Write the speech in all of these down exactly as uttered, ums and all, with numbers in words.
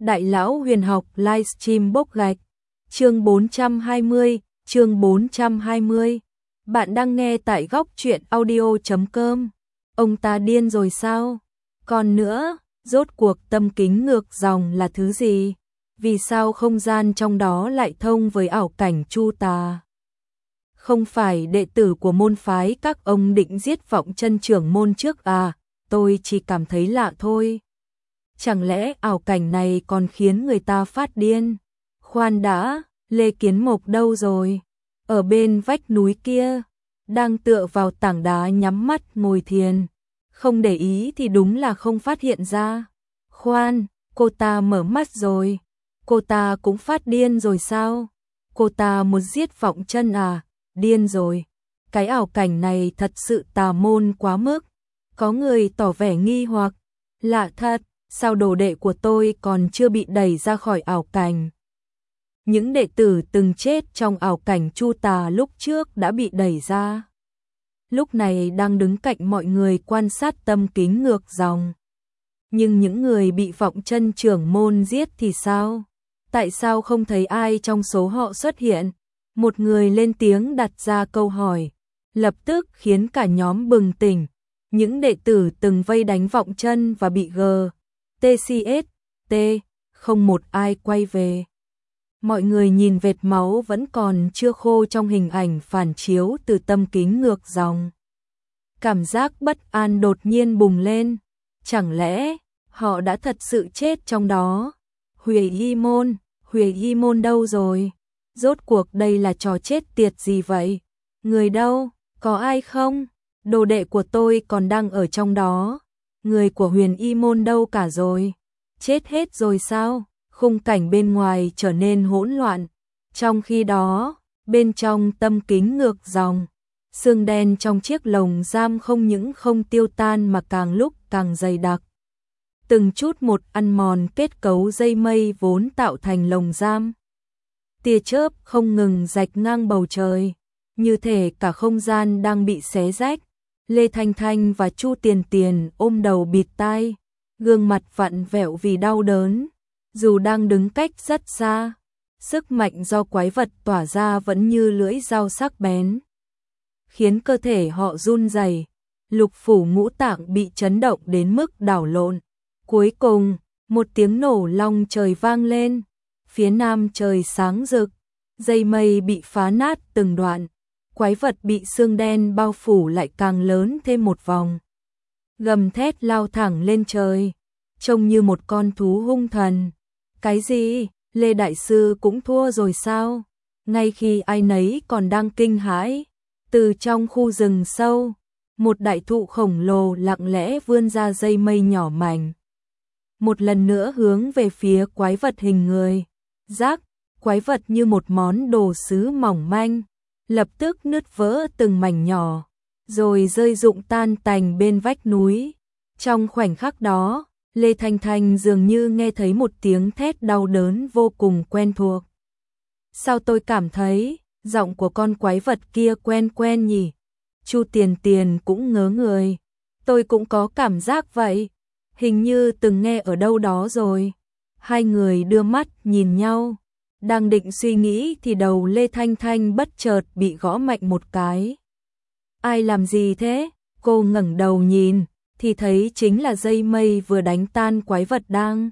Đại lão huyền học livestream bốc gạch. Chương bốn trăm hai mươi, chương bốn trăm hai mươi. Bạn đang nghe tại góc truyện audio chấm com. Ông ta điên rồi sao? Còn nữa, rốt cuộc tâm kính ngược dòng là thứ gì? Vì sao không gian trong đó lại thông với ảo cảnh Chu Tà? Không phải đệ tử của môn phái các ông định giết Vọng Chân trưởng môn trước à? Tôi chỉ cảm thấy lạ thôi. Chẳng lẽ ảo cảnh này còn khiến người ta phát điên? Khoan đã, Lê Kiến Mộc đâu rồi? Ở bên vách núi kia, đang tựa vào tảng đá nhắm mắt ngồi thiền. Không để ý thì đúng là không phát hiện ra. Khoan, cô ta mở mắt rồi. Cô ta cũng phát điên rồi sao? Cô ta muốn giết Vọng Chân à? Điên rồi. Cái ảo cảnh này thật sự tà môn quá mức. Có người tỏ vẻ nghi hoặc. Lạ thật, sao đồ đệ của tôi còn chưa bị đẩy ra khỏi ảo cảnh? Những đệ tử từng chết trong ảo cảnh Chu Tà lúc trước đã bị đẩy ra. Lúc này đang đứng cạnh mọi người quan sát tâm kính ngược dòng. Nhưng những người bị Vọng Chân trưởng môn giết thì sao? Tại sao không thấy ai trong số họ xuất hiện? Một người lên tiếng đặt ra câu hỏi, lập tức khiến cả nhóm bừng tỉnh. Những đệ tử từng vây đánh Vọng Chân và bị G, T C S, T, không một ai quay về. Mọi người nhìn vệt máu vẫn còn chưa khô trong hình ảnh phản chiếu từ tâm kính ngược dòng. Cảm giác bất an đột nhiên bùng lên. Chẳng lẽ họ đã thật sự chết trong đó? Huyền Y Môn, Huyền Y Môn đâu rồi? Rốt cuộc đây là trò chết tiệt gì vậy? Người đâu? Có ai không? Đồ đệ của tôi còn đang ở trong đó. Người của Huyền Y Môn đâu cả rồi? Chết hết rồi sao? Khung cảnh bên ngoài trở nên hỗn loạn. Trong khi đó, bên trong tâm kính ngược dòng, xương đen trong chiếc lồng giam không những không tiêu tan mà càng lúc càng dày đặc. Từng chút một ăn mòn kết cấu dây mây vốn tạo thành lồng giam. Tia chớp không ngừng rạch ngang bầu trời, như thể cả không gian đang bị xé rách. Lê Thanh Thanh và Chu Tiền Tiền ôm đầu bịt tai, gương mặt vặn vẹo vì đau đớn. Dù đang đứng cách rất xa, sức mạnh do quái vật tỏa ra vẫn như lưỡi dao sắc bén, khiến cơ thể họ run rẩy. Lục phủ ngũ tạng bị chấn động đến mức đảo lộn. Cuối cùng, một tiếng nổ long trời vang lên. Phía nam trời sáng rực, dây mây bị phá nát từng đoạn. Quái vật bị xương đen bao phủ lại càng lớn thêm một vòng. Gầm thét lao thẳng lên trời, trông như một con thú hung thần. Cái gì? Lê Đại Sư cũng thua rồi sao? Ngay khi ai nấy còn đang kinh hãi, từ trong khu rừng sâu, một đại thụ khổng lồ lặng lẽ vươn ra dây mây nhỏ mảnh. Một lần nữa hướng về phía quái vật hình người. Rác, quái vật như một món đồ sứ mỏng manh, lập tức nứt vỡ từng mảnh nhỏ, rồi rơi rụng tan tành bên vách núi. Trong khoảnh khắc đó, Lê Thanh Thanh dường như nghe thấy một tiếng thét đau đớn vô cùng quen thuộc. Sao tôi cảm thấy giọng của con quái vật kia quen quen nhỉ? Chu Tiền Tiền cũng ngớ người. Tôi cũng có cảm giác vậy. Hình như từng nghe ở đâu đó rồi. Hai người đưa mắt nhìn nhau. Đang định suy nghĩ thì đầu Lê Thanh Thanh bất chợt bị gõ mạnh một cái. Ai làm gì thế? Cô ngẩng đầu nhìn, thì thấy chính là dây mây vừa đánh tan quái vật đang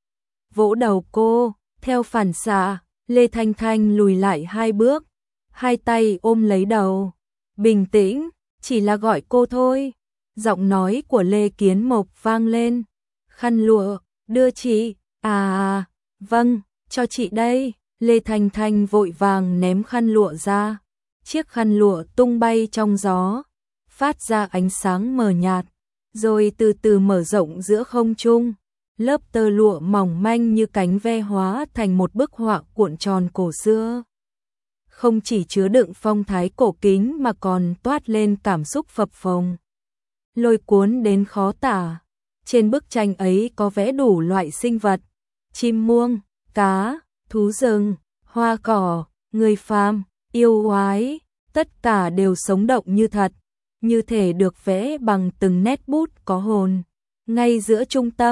vỗ đầu cô. Theo phản xạ, Lê Thanh Thanh lùi lại hai bước, hai tay ôm lấy đầu. Bình tĩnh, chỉ là gọi cô thôi. Giọng nói của Lê Kiến Mộc vang lên. Khăn lụa, đưa chị. À, vâng, cho chị đây. Lê Thanh Thanh vội vàng ném khăn lụa ra. Chiếc khăn lụa tung bay trong gió, phát ra ánh sáng mờ nhạt, rồi từ từ mở rộng giữa không trung. Lớp tơ lụa mỏng manh như cánh ve hóa thành một bức họa cuộn tròn cổ xưa. Không chỉ chứa đựng phong thái cổ kính mà còn toát lên cảm xúc phập phồng, lôi cuốn đến khó tả. Trên bức tranh ấy có vẽ đủ loại sinh vật, chim muông, cá, thú rừng, hoa cỏ, người phàm, yêu quái, tất cả đều sống động như thật, như thể được vẽ bằng từng nét bút có hồn. Ngay giữa trung tâm,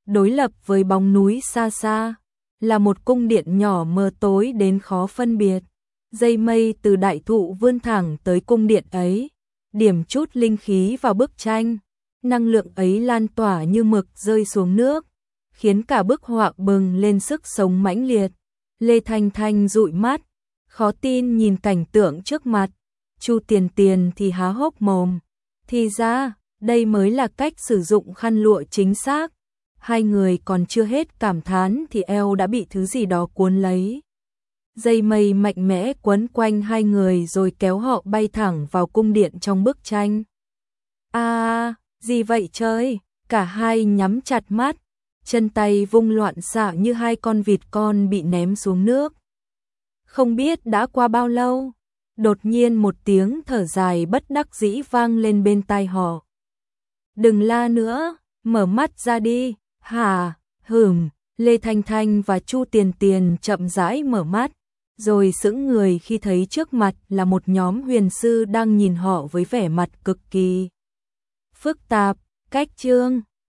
đối lập với bóng núi xa xa, là một cung điện nhỏ mờ tối đến khó phân biệt. Dây mây từ đại thụ vươn thẳng tới cung điện ấy, điểm chút linh khí vào bức tranh. Năng lượng ấy lan tỏa như mực rơi xuống nước, khiến cả bức họa bừng lên sức sống mãnh liệt. Lê Thanh Thanh dụi mắt, khó tin nhìn cảnh tượng trước mặt. Chu Tiền Tiền thì há hốc mồm. Thì ra, đây mới là cách sử dụng khăn lụa chính xác. Hai người còn chưa hết cảm thán thì eo đã bị thứ gì đó cuốn lấy. Dây mây mạnh mẽ quấn quanh hai người rồi kéo họ bay thẳng vào cung điện trong bức tranh. À, gì vậy trời? Cả hai nhắm chặt mắt, chân tay vung loạn xạ như hai con vịt con bị ném xuống nước. Không biết đã qua bao lâu, đột nhiên một tiếng thở dài bất đắc dĩ vang lên bên tai họ. Đừng la nữa, mở mắt ra đi. Hả, hửm, Lê Thanh Thanh và Chu Tiền Tiền chậm rãi mở mắt, rồi sững người khi thấy trước mặt là một nhóm huyền sư đang nhìn họ với vẻ mặt cực kỳ phức tạp. Cách chương